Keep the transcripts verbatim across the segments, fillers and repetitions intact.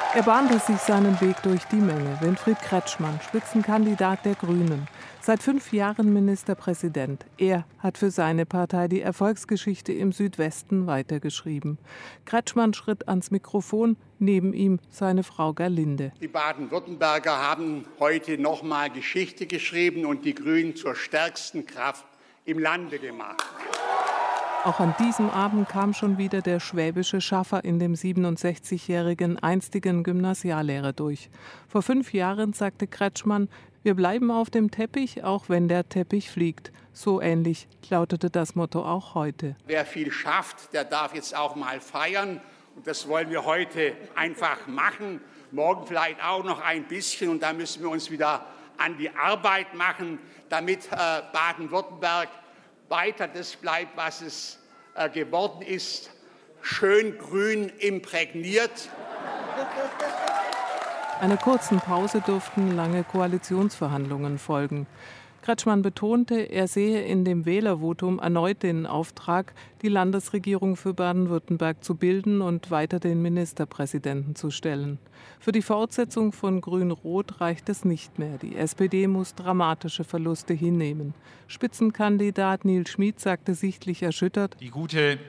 Er bahnte sich seinen Weg durch die Menge. Winfried Kretschmann, Spitzenkandidat der Grünen. Seit fünf Jahren Ministerpräsident. Er hat für seine Partei die Erfolgsgeschichte im Südwesten weitergeschrieben. Kretschmann schritt ans Mikrofon, neben ihm seine Frau Gerlinde. Die Baden-Württemberger haben heute noch mal Geschichte geschrieben und die Grünen zur stärksten Kraft im Lande gemacht. Auch an diesem Abend kam schon wieder der schwäbische Schaffer in dem siebenundsechzigjährigen einstigen Gymnasiallehrer durch. Vor fünf Jahren sagte Kretschmann, wir bleiben auf dem Teppich, auch wenn der Teppich fliegt. So ähnlich lautete das Motto auch heute. Wer viel schafft, der darf jetzt auch mal feiern. Und das wollen wir heute einfach machen. Morgen vielleicht auch noch ein bisschen. Und da müssen wir uns wieder an die Arbeit machen, damit äh, Baden-Württemberg weiter das bleibt, was es äh, geworden ist, schön grün imprägniert. Einer kurzen Pause durften lange Koalitionsverhandlungen folgen. Kretschmann betonte, er sehe in dem Wählervotum erneut den Auftrag, die Landesregierung für Baden-Württemberg zu bilden und weiter den Ministerpräsidenten zu stellen. Für die Fortsetzung von Grün-Rot reicht es nicht mehr. Die S P D muss dramatische Verluste hinnehmen. Spitzenkandidat Nils Schmid sagte sichtlich erschüttert: Die gute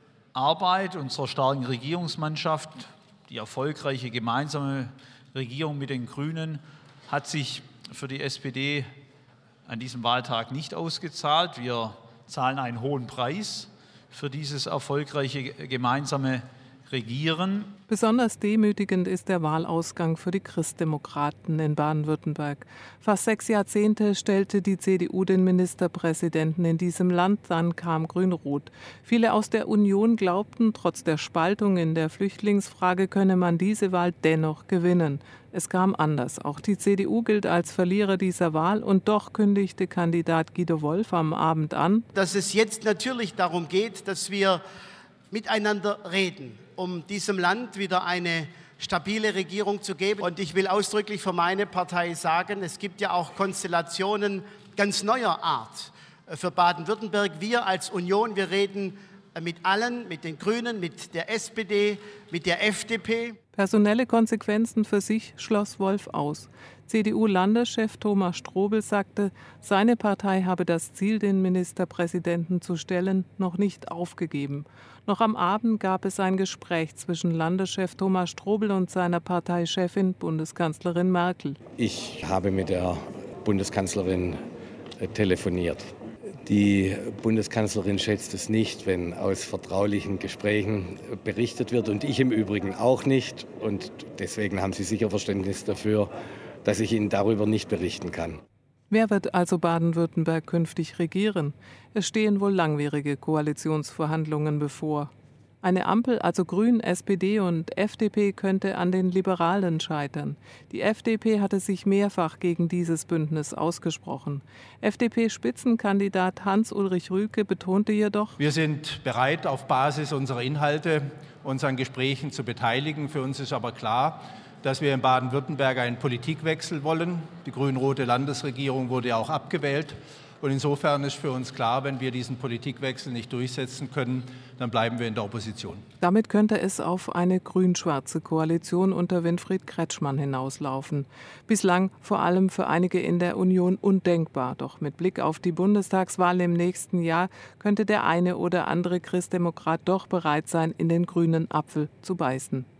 Arbeit unserer starken Regierungsmannschaft, die erfolgreiche gemeinsame Regierung mit den Grünen hat sich für die S P D an diesem Wahltag nicht ausgezahlt. Wir zahlen einen hohen Preis für dieses erfolgreiche gemeinsame Regieren. Besonders demütigend ist der Wahlausgang für die Christdemokraten in Baden-Württemberg. Fast sechs Jahrzehnte stellte die C D U den Ministerpräsidenten in diesem Land, dann kam Grün-Rot. Viele aus der Union glaubten, trotz der Spaltung in der Flüchtlingsfrage könne man diese Wahl dennoch gewinnen. Es kam anders. Auch die C D U gilt als Verlierer dieser Wahl und doch kündigte Kandidat Guido Wolf am Abend an, dass es jetzt natürlich darum geht, dass wir miteinander reden, um diesem Land wieder eine stabile Regierung zu geben. Und ich will ausdrücklich für meine Partei sagen, es gibt ja auch Konstellationen ganz neuer Art für Baden-Württemberg. Wir als Union, wir reden mit allen, mit den Grünen, mit der S P D, mit der F D P. Personelle Konsequenzen für sich schloss Wolf aus. C D U-Landeschef Thomas Strobel sagte, seine Partei habe das Ziel, den Ministerpräsidenten zu stellen, noch nicht aufgegeben. Noch am Abend gab es ein Gespräch zwischen Landeschef Thomas Strobel und seiner Parteichefin, Bundeskanzlerin Merkel. Ich habe mit der Bundeskanzlerin telefoniert. Die Bundeskanzlerin schätzt es nicht, wenn aus vertraulichen Gesprächen berichtet wird, und ich im Übrigen auch nicht. Und deswegen haben Sie sicher Verständnis dafür, dass ich Ihnen darüber nicht berichten kann. Wer wird also Baden-Württemberg künftig regieren? Es stehen wohl langwierige Koalitionsverhandlungen bevor. Eine Ampel, also Grün, S P D und F D P, könnte an den Liberalen scheitern. Die F D P hatte sich mehrfach gegen dieses Bündnis ausgesprochen. F D P-Spitzenkandidat Hans-Ulrich Rühlke betonte jedoch: Wir sind bereit, auf Basis unserer Inhalte uns an Gesprächen zu beteiligen. Für uns ist aber klar, dass wir in Baden-Württemberg einen Politikwechsel wollen. Die grün-rote Landesregierung wurde ja auch abgewählt. Und insofern ist für uns klar, wenn wir diesen Politikwechsel nicht durchsetzen können, dann bleiben wir in der Opposition. Damit könnte es auf eine grün-schwarze Koalition unter Winfried Kretschmann hinauslaufen. Bislang vor allem für einige in der Union undenkbar. Doch mit Blick auf die Bundestagswahl im nächsten Jahr könnte der eine oder andere Christdemokrat doch bereit sein, in den grünen Apfel zu beißen.